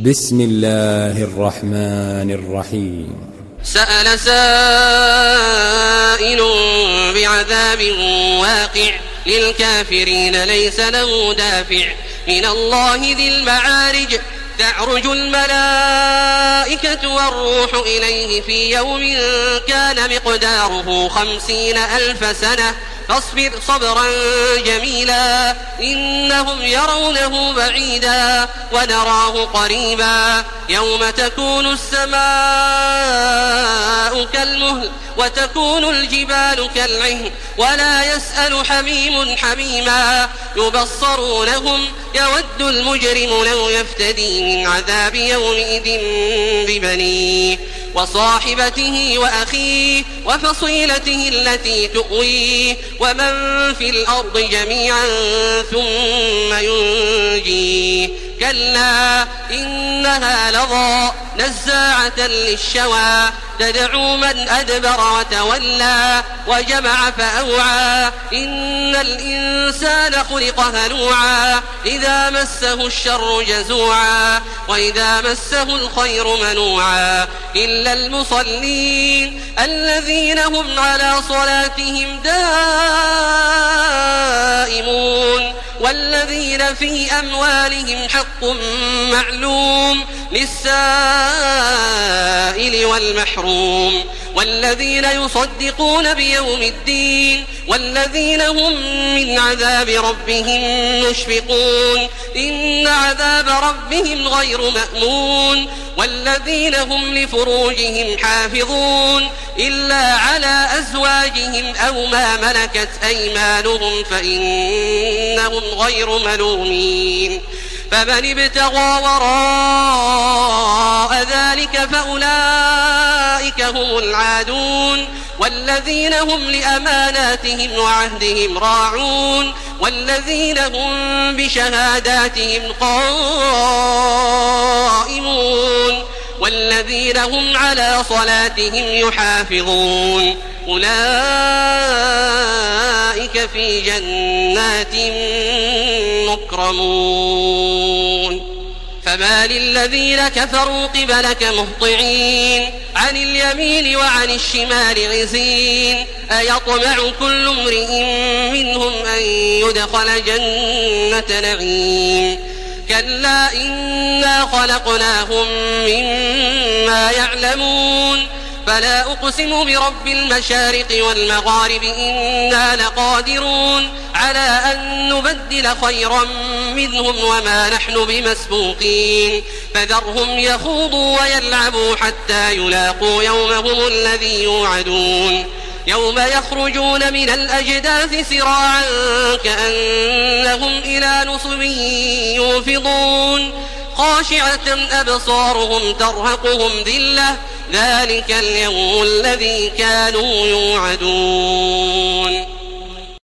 بسم الله الرحمن الرحيم. سأل سائل بعذاب واقع للكافرين ليس له دافع من الله ذي المعارج تعرج الملائكة والروح إليه في يوم كان مقداره 50,000 سنة فاصبر صبرا جميلا إنهم يرونه بعيدا ونراه قريبا يوم تكون السماء كالمهل وتكون الجبال كالعهن ولا يسأل حميم حميما يبصرونهم يود المجرم لو يفتدي من عذاب يومئذ ببنيه وصاحبته وأخيه وفصيلته التي تؤويه ومن في الأرض جميعا ثم ينجيه كلا إنها لظى نزاعة للشوى تدعو من أدبر وتولى وجمع فأوعى إن الإنسان خلق هلوعا إذا مسه الشر جزوعا وإذا مسه الخير منوعا إلا المصلين الذين هم على صلاتهم دائمون والذين في أموالهم حق معلوم للسائل والمحروم والذين يصدقون بيوم الدين والذين هم من عذاب ربهم مشفقون إن عذاب ربهم غير مأمون والذين هم لفروجهم حافظون إلا على أزواجهم أو ما ملكت أيمانهم فإنهم غير ملومين فمن ابتغى وراء ذلك فأولئك هم العادون والذين هم لأماناتهم وعهدهم راعون والذين هم بشهاداتهم قائمون والذين هم على صلاتهم يحافظون أولئك في جنات مكرمون فما للذين كفروا قبلك مهطعين عن اليمين وعن الشمال عزين أيطمع كل امرئ منهم أن يدخل جنة نعيم كلا إنا خلقناهم مما يعلمون فلا أقسم برب المشارق والمغارب إنا لقادرون على أن نبدل خيرا منهم وما نحن بمسبوقين فذرهم يخوضوا ويلعبوا حتى يلاقوا يومهم الذي يوعدون يوم يخرجون من الأجداث سراعا كأنهم إلى نصب يوفضون خاشعة أبصارهم ترهقهم ذلة ذلك اليوم الذي كانوا يوعدون